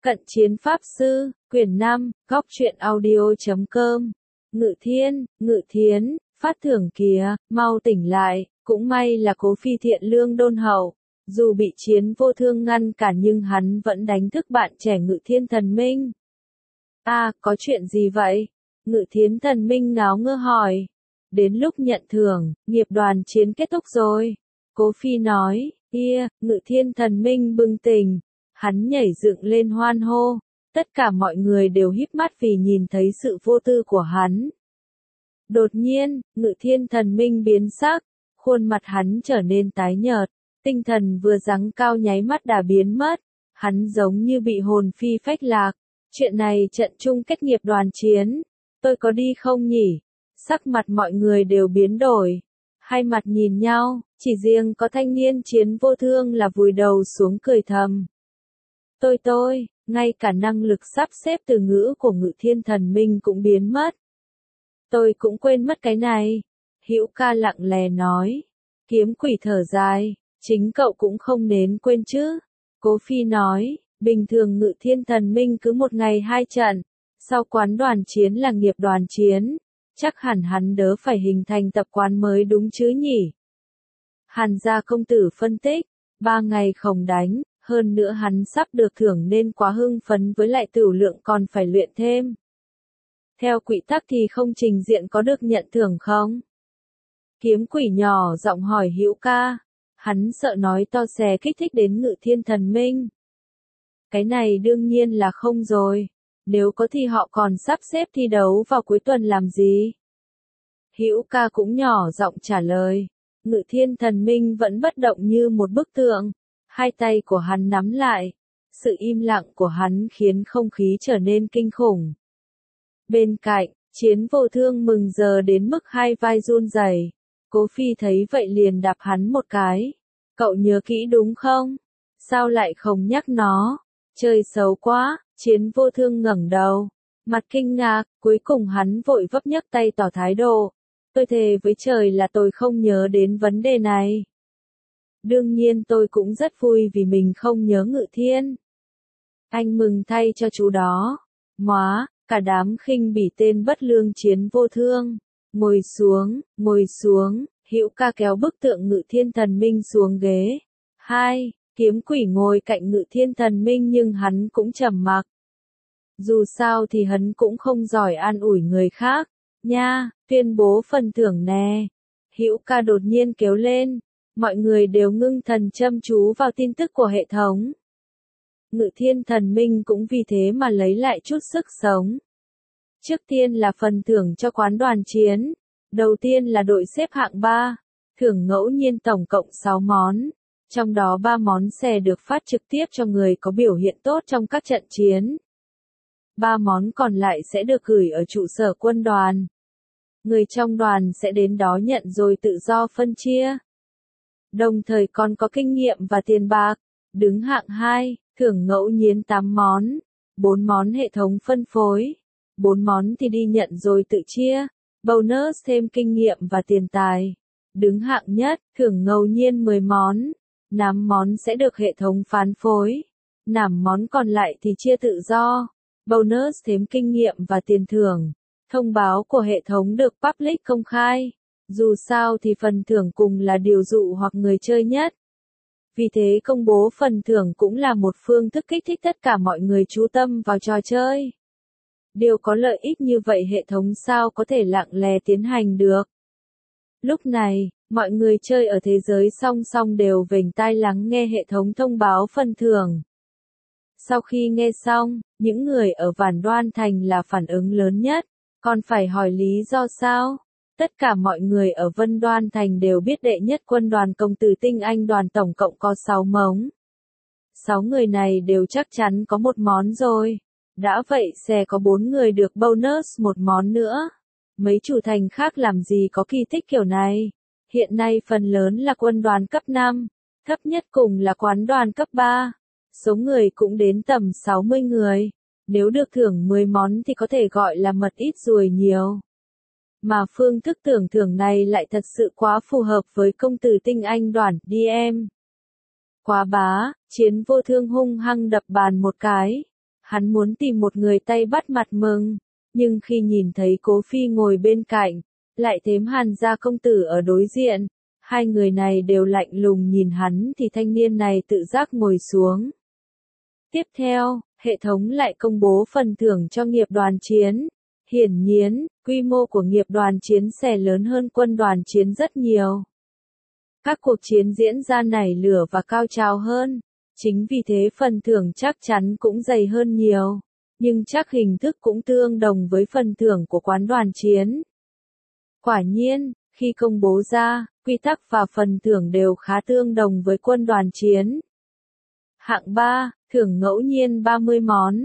Cận chiến pháp sư, quyển 5, góc truyện audio.com. Ngự thiến, phát thưởng kìa, mau tỉnh lại, cũng may là Cố Phi thiện lương đôn hậu. Dù bị Chiến Vô Thương ngăn cản nhưng hắn vẫn đánh thức bạn trẻ Ngự Thiên Thần Minh. Có chuyện gì vậy? Ngự Thiến Thần Minh ngáo ngơ hỏi. Đến lúc nhận thưởng, nghiệp đoàn chiến kết thúc rồi. Cố Phi nói, Ngự Thiên Thần Minh bừng tỉnh. Hắn nhảy dựng lên hoan hô. Tất cả mọi người đều híp mắt vì nhìn thấy sự vô tư của hắn. Đột nhiên, Ngự Thiên Thần Minh biến sắc. Khuôn mặt hắn trở nên tái nhợt. Tinh thần vừa giáng cao nháy mắt đã biến mất. Hắn giống như bị hồn phi phách lạc. Chuyện này trận chung kết nghiệp đoàn chiến. Tôi có đi không nhỉ? Sắc mặt mọi người đều biến đổi. Hai mặt nhìn nhau, chỉ riêng có thanh niên Chiến Vô Thương là vùi đầu xuống cười thầm. Tôi, ngay cả năng lực sắp xếp từ ngữ của Ngự Thiên Thần Minh cũng biến mất. Tôi cũng quên mất cái này. Hữu Ca lặng lẽ nói. Kiếm Quỷ thở dài, chính cậu cũng không nên quên chứ. Cố Phi nói, bình thường Ngự Thiên Thần Minh cứ một ngày 2 trận, sau quán đoàn chiến là nghiệp đoàn chiến, chắc hẳn hắn đỡ phải hình thành tập quán mới đúng chứ nhỉ. Hàn Gia công tử phân tích, 3 ngày không đánh, hơn nữa hắn sắp được thưởng nên quá hưng phấn với lại tửu lượng còn phải luyện thêm. Theo quy tắc thì không trình diện có được nhận thưởng không? Kiếm Quỷ nhỏ giọng hỏi Hữu Ca, hắn sợ nói to xé kích thích đến Ngự Thiên Thần Minh. Cái này đương nhiên là không rồi, nếu có thì họ còn sắp xếp thi đấu vào cuối tuần làm gì? Hữu Ca cũng nhỏ giọng trả lời, Ngự Thiên Thần Minh vẫn bất động như một bức tượng, hai tay của hắn nắm lại, sự im lặng của hắn khiến không khí trở nên kinh khủng. Bên cạnh, Chiến Vô Thương mừng giờ đến mức hai vai run rẩy. Cố Phi thấy vậy liền đạp hắn một cái. Cậu nhớ kỹ đúng không? Sao lại không nhắc nó? Chơi xấu quá, Chiến Vô Thương ngẩng đầu. Mặt kinh ngạc, cuối cùng hắn vội vấp nhấc tay tỏ thái độ. Tôi thề với trời là tôi không nhớ đến vấn đề này. Đương nhiên tôi cũng rất vui vì mình không nhớ Ngự Thiên. Anh mừng thay cho chú đó. Móa, cả đám khinh bỉ tên bất lương Chiến Vô Thương. Ngồi xuống, Hữu Ca kéo bức tượng Ngự Thiên Thần Minh xuống ghế. 2. Kiếm Quỷ ngồi cạnh Ngự Thiên Thần Minh nhưng hắn cũng trầm mặc. Dù sao thì hắn cũng không giỏi an ủi người khác. Nha, tuyên bố phần thưởng nè. Hữu Ca đột nhiên kéo lên. Mọi người đều ngưng thần chăm chú vào tin tức của hệ thống. Ngự Thiên Thần Minh cũng vì thế mà lấy lại chút sức sống. Trước tiên là phần thưởng cho quán đoàn chiến. Đầu tiên là đội xếp hạng 3. Thưởng ngẫu nhiên tổng cộng 6 món. Trong đó 3 món xe được phát trực tiếp cho người có biểu hiện tốt trong các trận chiến. 3 món còn lại sẽ được gửi ở trụ sở quân đoàn. Người trong đoàn sẽ đến đó nhận rồi tự do phân chia. Đồng thời còn có kinh nghiệm và tiền bạc. Đứng hạng 2, thưởng ngẫu nhiên 8 món. 4 món hệ thống phân phối. 4 món thì đi nhận rồi tự chia. Bonus thêm kinh nghiệm và tiền tài. Đứng hạng nhất, thưởng ngẫu nhiên 10 món. 5 món sẽ được hệ thống phán phối. 5 món còn lại thì chia tự do. Bonus thêm kinh nghiệm và tiền thưởng. Thông báo của hệ thống được public công khai. Dù sao thì phần thưởng cùng là điều dụ hoặc người chơi nhất. Vì thế công bố phần thưởng cũng là một phương thức kích thích tất cả mọi người chú tâm vào trò chơi. Điều có lợi ích như vậy hệ thống sao có thể lặng lẽ tiến hành được. Lúc này, mọi người chơi ở thế giới song song đều vểnh tai lắng nghe hệ thống thông báo phần thưởng. Sau khi nghe xong, những người ở Vạn Đoan Thành là phản ứng lớn nhất, còn phải hỏi lý do sao? Tất cả mọi người ở Vân Đoan Thành đều biết đệ nhất quân đoàn công tử tinh anh đoàn tổng cộng có 6 mống. 6 người này đều chắc chắn có một món rồi. Đã vậy sẽ có 4 người được bonus một món nữa. Mấy chủ thành khác làm gì có kỳ tích kiểu này. Hiện nay phần lớn là quân đoàn cấp 5, thấp nhất cùng là quán đoàn cấp 3. Số người cũng đến tầm 60 người. Nếu được thưởng 10 món thì có thể gọi là mật ít ruồi nhiều. Mà phương thức tưởng thưởng này lại thật sự quá phù hợp với công tử tinh anh đoàn DM. Quá bá, Chiến Vô Thương hung hăng đập bàn một cái. Hắn muốn tìm một người tay bắt mặt mừng, nhưng khi nhìn thấy Cố Phi ngồi bên cạnh, lại thêm Hàn gia công tử ở đối diện, hai người này đều lạnh lùng nhìn hắn thì thanh niên này tự giác ngồi xuống. Tiếp theo, hệ thống lại công bố phần thưởng cho nghiệp đoàn chiến. Hiển nhiên, quy mô của nghiệp đoàn chiến sẽ lớn hơn quân đoàn chiến rất nhiều. Các cuộc chiến diễn ra nảy lửa và cao trào hơn. Chính vì thế phần thưởng chắc chắn cũng dày hơn nhiều. Nhưng chắc hình thức cũng tương đồng với phần thưởng của quán đoàn chiến. Quả nhiên, khi công bố ra, quy tắc và phần thưởng đều khá tương đồng với quân đoàn chiến. Hạng 3, thưởng ngẫu nhiên 30 món,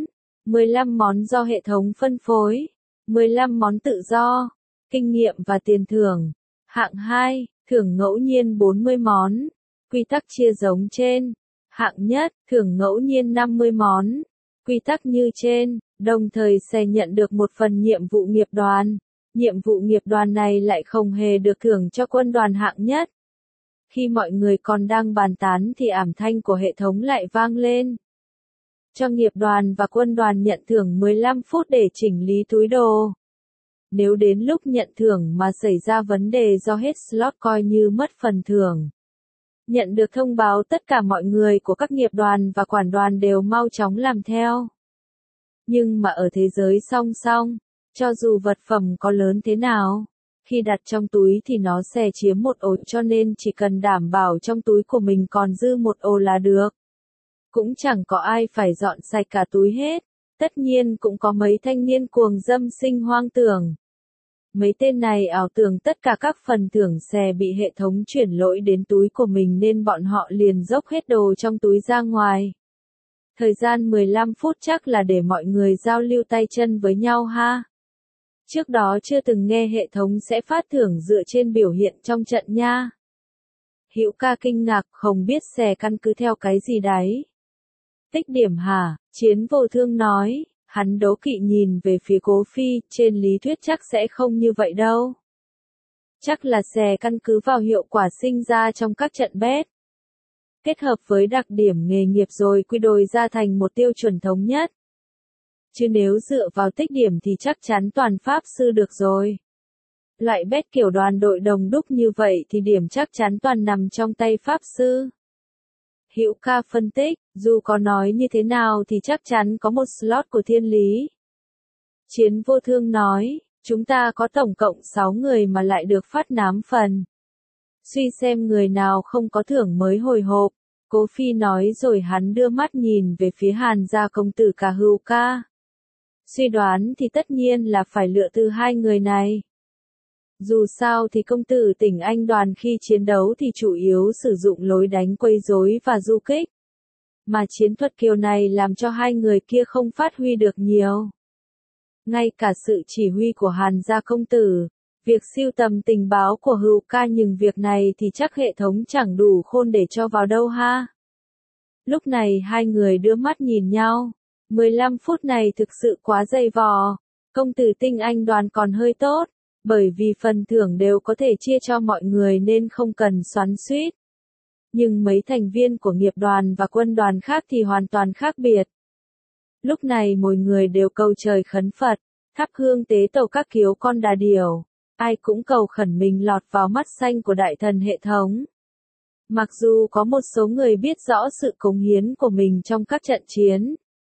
15 món do hệ thống phân phối, 15 món tự do, kinh nghiệm và tiền thưởng. Hạng 2, thưởng ngẫu nhiên 40 món, quy tắc chia giống trên. Hạng nhất, thưởng ngẫu nhiên 50 món, quy tắc như trên, đồng thời sẽ nhận được một phần nhiệm vụ nghiệp đoàn. Nhiệm vụ nghiệp đoàn này lại không hề được thưởng cho quân đoàn hạng nhất. Khi mọi người còn đang bàn tán thì ảm thanh của hệ thống lại vang lên. Cho nghiệp đoàn và quân đoàn nhận thưởng 15 phút để chỉnh lý túi đồ. Nếu đến lúc nhận thưởng mà xảy ra vấn đề do hết slot coi như mất phần thưởng. Nhận được thông báo tất cả mọi người của các nghiệp đoàn và quản đoàn đều mau chóng làm theo. Nhưng mà ở thế giới song song, cho dù vật phẩm có lớn thế nào, khi đặt trong túi thì nó sẽ chiếm một ổ, cho nên chỉ cần đảm bảo trong túi của mình còn dư một ổ là được. Cũng chẳng có ai phải dọn sạch cả túi hết. Tất nhiên cũng có mấy thanh niên cuồng dâm sinh hoang tưởng. Mấy tên này ảo tưởng tất cả các phần thưởng sẽ bị hệ thống chuyển lỗi đến túi của mình nên bọn họ liền dốc hết đồ trong túi ra ngoài. Thời gian 15 phút chắc là để mọi người giao lưu tay chân với nhau ha. Trước đó chưa từng nghe hệ thống sẽ phát thưởng dựa trên biểu hiện trong trận nha. Hữu ca kinh ngạc không biết sẽ căn cứ theo cái gì đấy. Tích điểm hả? Chiến vô thương nói, hắn đố kỵ nhìn về phía Cố Phi, trên lý thuyết chắc sẽ không như vậy đâu. Chắc là sẽ căn cứ vào hiệu quả sinh ra trong các trận bet. Kết hợp với đặc điểm nghề nghiệp rồi quy đổi ra thành một tiêu chuẩn thống nhất. Chứ nếu dựa vào tích điểm thì chắc chắn toàn pháp sư được rồi. Loại bet kiểu đoàn đội đồng đúc như vậy thì điểm chắc chắn toàn nằm trong tay pháp sư. Hữu ca phân tích, dù có nói như thế nào thì chắc chắn có một slot của thiên lý. Chiến vô thương nói, chúng ta có tổng cộng 6 người mà lại được phát nám phần. Suy xem người nào không có thưởng mới hồi hộp. Cố Phi nói rồi hắn đưa mắt nhìn về phía Hàn gia công tử cả Hữu ca. Suy đoán thì tất nhiên là phải lựa từ hai người này. Dù sao thì công tử tỉnh Anh đoàn khi chiến đấu thì chủ yếu sử dụng lối đánh quấy rối và du kích. Mà chiến thuật kiểu này làm cho hai người kia không phát huy được nhiều. Ngay cả sự chỉ huy của Hàn gia công tử, việc sưu tầm tình báo của Hữu ca nhưng việc này thì chắc hệ thống chẳng đủ khôn để cho vào đâu ha. Lúc này hai người đưa mắt nhìn nhau. 15 phút này thực sự quá dày vò. Công tử tinh Anh đoàn còn hơi tốt. Bởi vì phần thưởng đều có thể chia cho mọi người nên không cần xoắn xuýt. Nhưng mấy thành viên của nghiệp đoàn và quân đoàn khác thì hoàn toàn khác biệt. Lúc này mỗi người đều cầu trời khấn Phật, thắp hương tế tổ các kiếu con đà điểu. Ai cũng cầu khẩn mình lọt vào mắt xanh của đại thần hệ thống. Mặc dù có một số người biết rõ sự cống hiến của mình trong các trận chiến.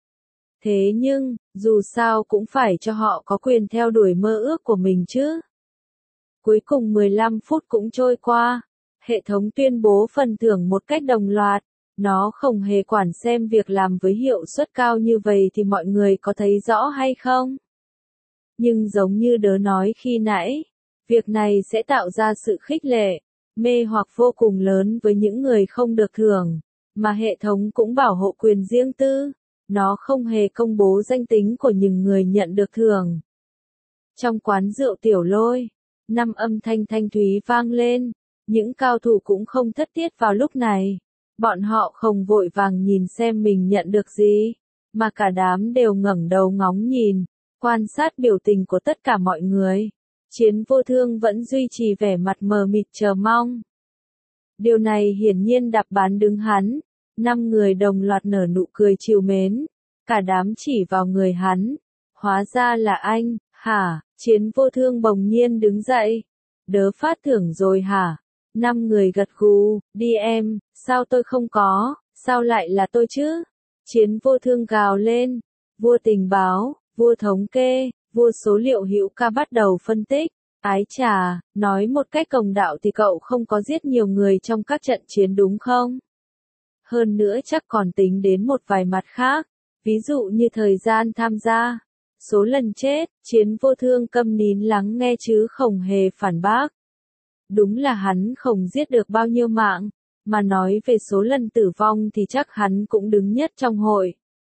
Thế nhưng, dù sao cũng phải cho họ có quyền theo đuổi mơ ước của mình chứ. Cuối cùng 15 phút cũng trôi qua. Hệ thống tuyên bố phần thưởng một cách đồng loạt. Nó không hề quản xem việc làm với hiệu suất cao như vậy thì mọi người có thấy rõ hay không. Nhưng giống như đớ nói khi nãy, việc này sẽ tạo ra sự khích lệ, mê hoặc vô cùng lớn với những người không được thưởng. Mà hệ thống cũng bảo hộ quyền riêng tư. Nó không hề công bố danh tính của những người nhận được thưởng. Trong quán rượu Tiểu Lôi, 5 âm thanh thanh thúy vang lên. Những cao thủ cũng không thất tiết vào lúc này. Bọn họ không vội vàng nhìn xem mình nhận được gì, mà cả đám đều ngẩng đầu ngóng nhìn, quan sát biểu tình của tất cả mọi người. Chiến vô thương vẫn duy trì vẻ mặt mờ mịt chờ mong. Điều này hiển nhiên đạp bán đứng hắn. 5 người đồng loạt nở nụ cười trìu mến. Cả đám chỉ vào người hắn. Hóa ra là anh, hả? Chiến Vô Thương bỗng nhiên đứng dậy. Đớ phát thưởng rồi hả? 5 người gật gù, đi em, sao tôi không có, sao lại là tôi chứ? Chiến Vô Thương gào lên. Vua tình báo, vua thống kê, vua số liệu Hữu Ca bắt đầu phân tích. Ái chà, nói một cách công đạo thì cậu không có giết nhiều người trong các trận chiến đúng không? Hơn nữa chắc còn tính đến một vài mặt khác, ví dụ như thời gian tham gia, số lần chết. Chiến Vô Thương câm nín lắng nghe chứ không hề phản bác. Đúng là hắn không giết được bao nhiêu mạng, mà nói về số lần tử vong thì chắc hắn cũng đứng nhất trong hội.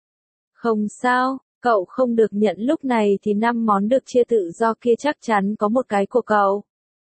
Không sao, cậu không được nhận lúc này thì 5 món được chia tự do kia chắc chắn có một cái của cậu.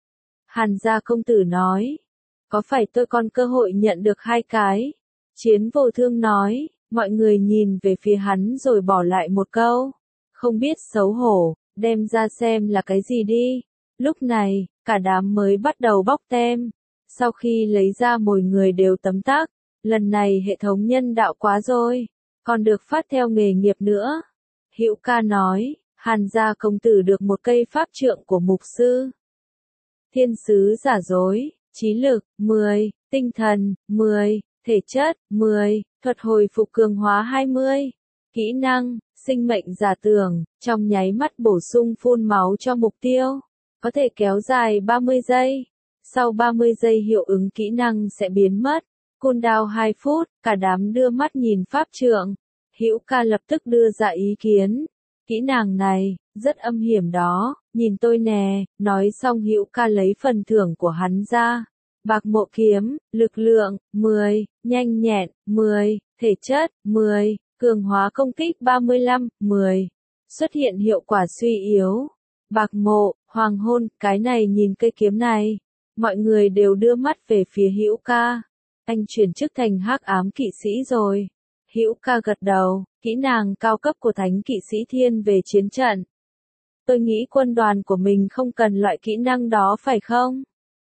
Hàn gia công tử nói. Có phải tôi còn cơ hội nhận được 2 cái? Chiến Vô Thương nói. Mọi người nhìn về phía hắn rồi bỏ lại một câu. Không biết xấu hổ, đem ra xem là cái gì đi. Lúc này, cả đám mới bắt đầu bóc tem. Sau khi lấy ra mỗi người đều tấm tắc. Lần này hệ thống nhân đạo quá rồi. Còn được phát theo nghề nghiệp nữa. Hữu Ca nói, Hàn gia công tử được một cây pháp trượng của mục sư. Thiên sứ giả dối, trí lực, 10, tinh thần, 10, thể chất, 10, thuật hồi phục cường hóa 20, kỹ năng, sinh mệnh giả tưởng, trong nháy mắt bổ sung phun máu cho mục tiêu, có thể kéo dài 30 giây. Sau 30 giây hiệu ứng kỹ năng sẽ biến mất. Cooldown 2 phút, cả đám đưa mắt nhìn pháp trượng. Hữu Ca lập tức đưa ra ý kiến. Kỹ năng này, rất âm hiểm đó, nhìn tôi nè, nói xong Hữu Ca lấy phần thưởng của hắn ra. Bạc mộ kiếm, lực lượng, 10, nhanh nhẹn, 10, thể chất, 10, cường hóa công kích 35, 10. Xuất hiện hiệu quả suy yếu. Bạc mộ, hoàng hôn, cái này nhìn cây kiếm này. Mọi người đều đưa mắt về phía Hữu Ca. Anh chuyển chức thành hắc ám kỵ sĩ rồi. Hữu Ca gật đầu, kỹ năng cao cấp của thánh kỵ sĩ thiên về chiến trận. Tôi nghĩ quân đoàn của mình không cần loại kỹ năng đó phải không?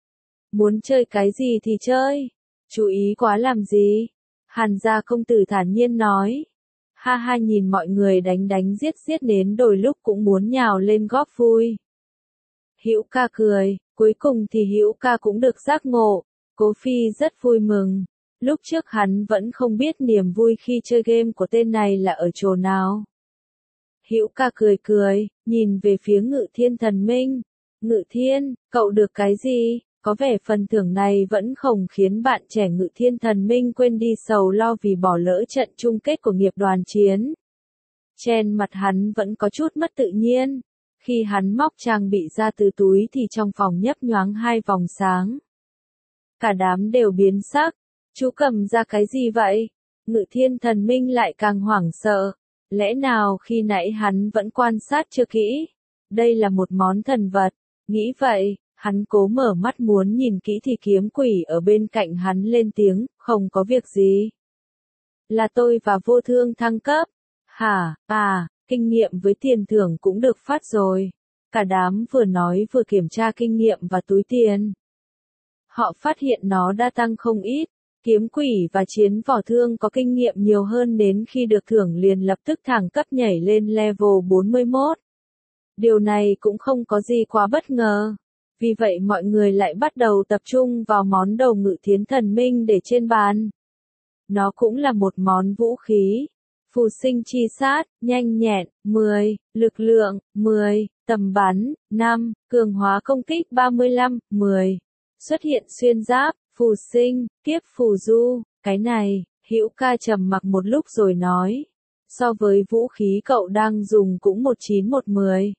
Muốn chơi cái gì thì chơi. Chú ý quá làm gì? Hàn gia công tử thản nhiên nói. Ha ha, nhìn mọi người đánh đánh giết giết đến đôi lúc cũng muốn nhào lên góp vui. Hữu Ca cười, cuối cùng thì Hữu Ca cũng được giác ngộ. Cố Phi rất vui mừng. Lúc trước hắn vẫn không biết niềm vui khi chơi game của tên này là ở chỗ nào. Hữu Ca cười cười, nhìn về phía Ngự Thiên Thần Minh. Ngự Thiên, cậu được cái gì? Có vẻ phần thưởng này vẫn không khiến bạn trẻ Ngự Thiên Thần Minh quên đi sầu lo vì bỏ lỡ trận chung kết của nghiệp đoàn chiến. Trên mặt hắn vẫn có chút mất tự nhiên. Khi hắn móc trang bị ra từ túi thì trong phòng nhấp nhoáng 2 vòng sáng. Cả đám đều biến sắc. Chú cầm ra cái gì vậy? Ngự Thiên Thần Minh lại càng hoảng sợ. Lẽ nào khi nãy hắn vẫn quan sát chưa kỹ? Đây là một món thần vật. Nghĩ vậy, hắn cố mở mắt muốn nhìn kỹ thì kiếm quỷ ở bên cạnh hắn lên tiếng, không có việc gì. Là tôi và Vô Thương thăng cấp. Hả, kinh nghiệm với tiền thưởng cũng được phát rồi. Cả đám vừa nói vừa kiểm tra kinh nghiệm và túi tiền. Họ phát hiện nó đã tăng không ít. Kiếm quỷ và chiến võ thương có kinh nghiệm nhiều hơn đến khi được thưởng liền lập tức thẳng cấp nhảy lên level 41. Điều này cũng không có gì quá bất ngờ. Vì vậy mọi người lại bắt đầu tập trung vào món đầu Ngự Thiên Thần Minh để trên bàn. Nó cũng là một món vũ khí. Phù sinh chi sát, nhanh nhẹn, 10, lực lượng, 10, tầm bắn, 5, cường hóa công kích 35, 10. Xuất hiện xuyên giáp, phù sinh, kiếp phù du, cái này, Hữu Ca trầm mặc một lúc rồi nói. So với vũ khí cậu đang dùng cũng 19-10.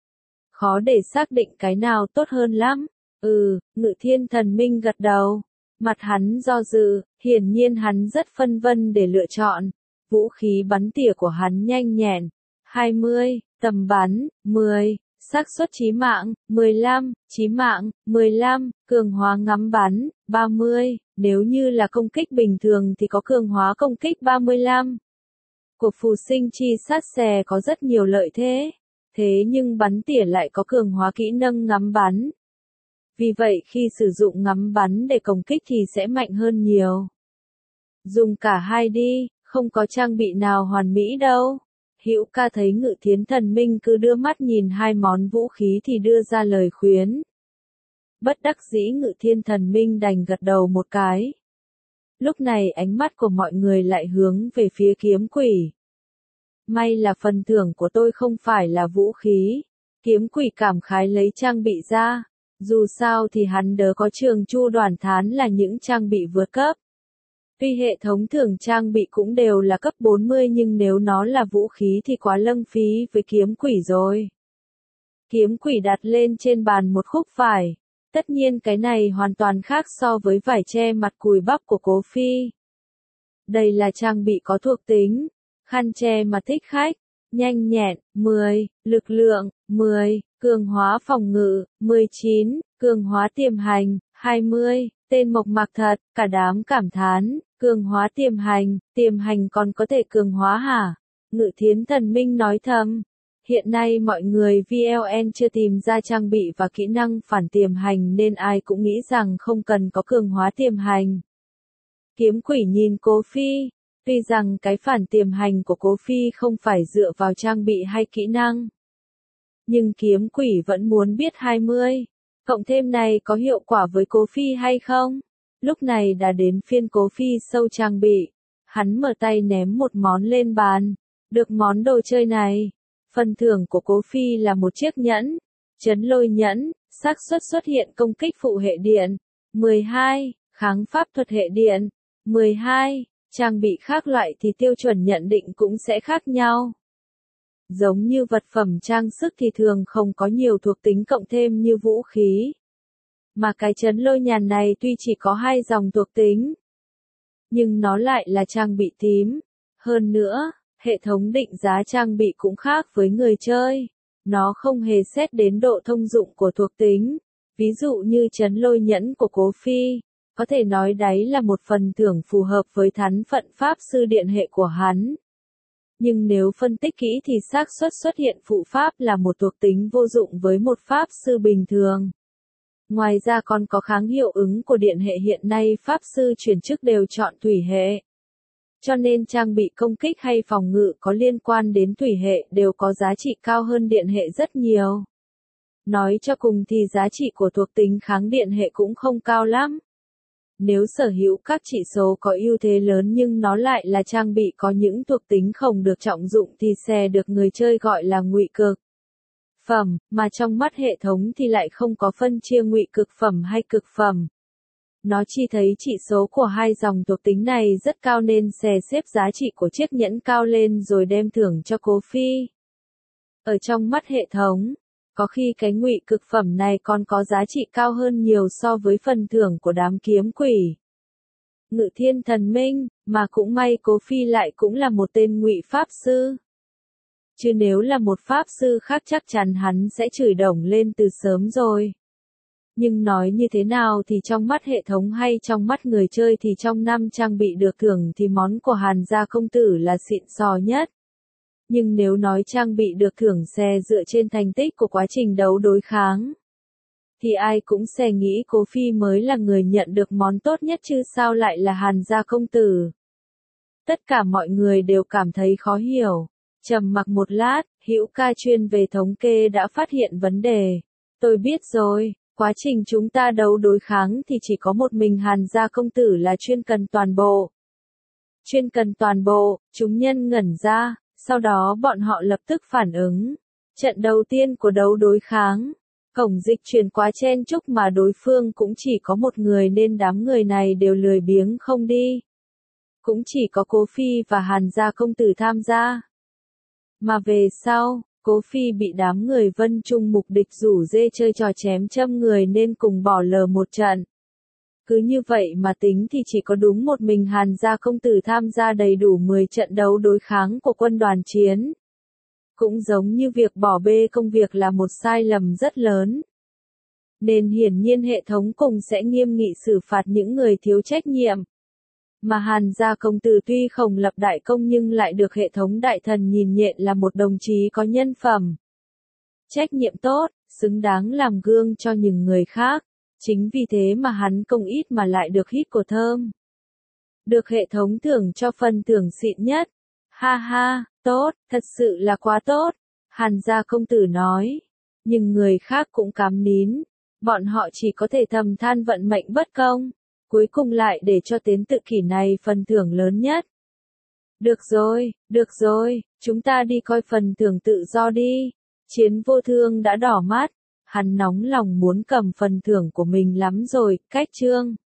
Khó để xác định cái nào tốt hơn lắm. Ngự Thiên Thần Minh gật đầu. Mặt hắn do dự, hiển nhiên hắn rất phân vân để lựa chọn. Vũ khí bắn tỉa của hắn nhanh nhẹn, 20, tầm bắn, 10, xác suất chí mạng, 15, chí mạng, 15, cường hóa ngắm bắn, 30, nếu như là công kích bình thường thì có cường hóa công kích 35. Của phù sinh chi sát xè có rất nhiều lợi thế nhưng bắn tỉa lại có cường hóa kỹ năng ngắm bắn. Vì vậy khi sử dụng ngắm bắn để công kích thì sẽ mạnh hơn nhiều. Dùng cả hai đi, Không có trang bị nào hoàn mỹ đâu. Hữu ca thấy Ngự Thiến Thần Minh cứ đưa mắt nhìn hai món vũ khí thì đưa ra lời khuyên. Bất đắc dĩ Ngự Thiên Thần Minh đành gật đầu một cái. Lúc này ánh mắt của mọi người lại hướng về phía kiếm quỷ. May là phần thưởng của tôi không phải là vũ khí. Kiếm quỷ cảm khái lấy trang bị ra. Dù sao thì hắn đỡ có Trường Chu Đoàn Thán là những trang bị vượt cấp. Tuy hệ thống thưởng trang bị cũng đều là cấp 40 nhưng nếu nó là vũ khí thì quá lâng phí với kiếm quỷ rồi. Kiếm quỷ đặt lên trên bàn một khúc vải. Tất nhiên cái này hoàn toàn khác so với vải che mặt cùi bắp của Cố Phi. Đây là trang bị có thuộc tính. Khăn che mặt thích khách. Nhanh nhẹn, 10, lực lượng, 10, cường hóa phòng ngự, 19, cường hóa tiềm hành, 20, tên mộc mạc thật, cả đám cảm thán, cường hóa tiềm hành còn có thể cường hóa hả? Ngự Thiến Thần Minh nói thầm. Hiện nay mọi người VLN chưa tìm ra trang bị và kỹ năng phản tiềm hành nên ai cũng nghĩ rằng không cần có cường hóa tiềm hành. Kiếm quỷ nhìn Cố Phi. Tuy rằng cái phản tiềm hành của Cố Phi không phải dựa vào trang bị hay kỹ năng. Nhưng kiếm quỷ vẫn muốn biết 20. Cộng thêm này có hiệu quả với Cố Phi hay không? Lúc này đã đến phiên Cố Phi sâu trang bị. Hắn mở tay ném một món lên bàn. Được món đồ chơi này. Phần thưởng của Cố Phi là một chiếc nhẫn. Chấn lôi nhẫn, xác suất xuất hiện công kích phụ hệ điện. 12, kháng pháp thuật hệ điện. 12. Trang bị khác loại thì tiêu chuẩn nhận định cũng sẽ khác nhau. Giống như vật phẩm trang sức thì thường không có nhiều thuộc tính cộng thêm như vũ khí. Mà cái chấn lôi nhàn này tuy chỉ có 2 dòng thuộc tính, nhưng nó lại là trang bị tím. Hơn nữa, hệ thống định giá trang bị cũng khác với người chơi. Nó không hề xét đến độ thông dụng của thuộc tính. Ví dụ như chấn lôi nhẫn của Cố Phi. Có thể nói đấy là một phần thưởng phù hợp với thánh phận pháp sư điện hệ của hắn. Nhưng nếu phân tích kỹ thì xác suất xuất hiện phụ pháp là một thuộc tính vô dụng với một pháp sư bình thường. Ngoài ra còn có kháng hiệu ứng của điện hệ hiện nay pháp sư chuyển chức đều chọn thủy hệ. Cho nên trang bị công kích hay phòng ngự có liên quan đến thủy hệ đều có giá trị cao hơn điện hệ rất nhiều. Nói cho cùng thì giá trị của thuộc tính kháng điện hệ cũng không cao lắm. Nếu sở hữu các chỉ số có ưu thế lớn nhưng nó lại là trang bị có những thuộc tính không được trọng dụng thì sẽ được người chơi gọi là ngụy cực phẩm, mà trong mắt hệ thống thì lại không có phân chia ngụy cực phẩm hay cực phẩm. Nó chỉ thấy chỉ số của 2 dòng thuộc tính này rất cao nên sẽ xếp giá trị của chiếc nhẫn cao lên rồi đem thưởng cho Cố Phi. Ở trong mắt hệ thống, có khi cái ngụy cực phẩm này còn có giá trị cao hơn nhiều so với phần thưởng của đám kiếm quỷ. Ngự Thiên Thần Minh, mà cũng may Cố Phi lại cũng là một tên ngụy pháp sư. Chứ nếu là một pháp sư khác chắc chắn hắn sẽ chửi đồng lên từ sớm rồi. Nhưng nói như thế nào thì trong mắt hệ thống hay trong mắt người chơi thì trong 5 trang bị được thưởng thì món của Hàn gia công tử là xịn sò nhất. Nhưng nếu nói trang bị được thưởng sẽ dựa trên thành tích của quá trình đấu đối kháng, thì ai cũng sẽ nghĩ Cố Phi mới là người nhận được món tốt nhất chứ sao lại là Hàn gia công tử. Tất cả mọi người đều cảm thấy khó hiểu. Trầm mặc một lát, Hữu ca chuyên về thống kê đã phát hiện vấn đề. Tôi biết rồi, quá trình chúng ta đấu đối kháng thì chỉ có một mình Hàn gia công tử là chuyên cần toàn bộ. Chuyên cần toàn bộ, chúng nhân ngẩn ra, sau đó bọn họ lập tức phản ứng. Trận đầu tiên của đấu đối kháng, cổng dịch chuyển quá chen chúc mà đối phương cũng chỉ có một người nên đám người này đều lười biếng không đi. Cũng chỉ có Cố Phi và Hàn gia công tử tham gia. Mà về sau, Cố Phi bị đám người Vân Trung mục địch rủ dê chơi trò chém châm người nên cùng bỏ lờ một trận. Cứ như vậy mà tính thì chỉ có đúng một mình Hàn gia công tử tham gia đầy đủ 10 trận đấu đối kháng của quân đoàn chiến. Cũng giống như việc bỏ bê công việc là một sai lầm rất lớn. Nên hiển nhiên hệ thống cùng sẽ nghiêm nghị xử phạt những người thiếu trách nhiệm. Mà Hàn gia công tử tuy không lập đại công nhưng lại được hệ thống đại thần nhìn nhện là một đồng chí có nhân phẩm. Trách nhiệm tốt, xứng đáng làm gương cho những người khác. Chính vì thế mà hắn công ít mà lại được hít của thơm. được hệ thống thưởng cho phần thưởng xịn nhất. Ha ha, tốt, thật sự là quá tốt. Hàn gia công tử nói. Nhưng người khác cũng cám nín. Bọn họ chỉ có thể thầm than vận mệnh bất công. Cuối cùng lại để cho Tiến Tự Kỷ này phần thưởng lớn nhất. Được rồi, chúng ta đi coi phần thưởng tự do đi. Chiến Vô Thương đã đỏ mắt. Hắn nóng lòng muốn cầm phần thưởng của mình lắm rồi, cách chương.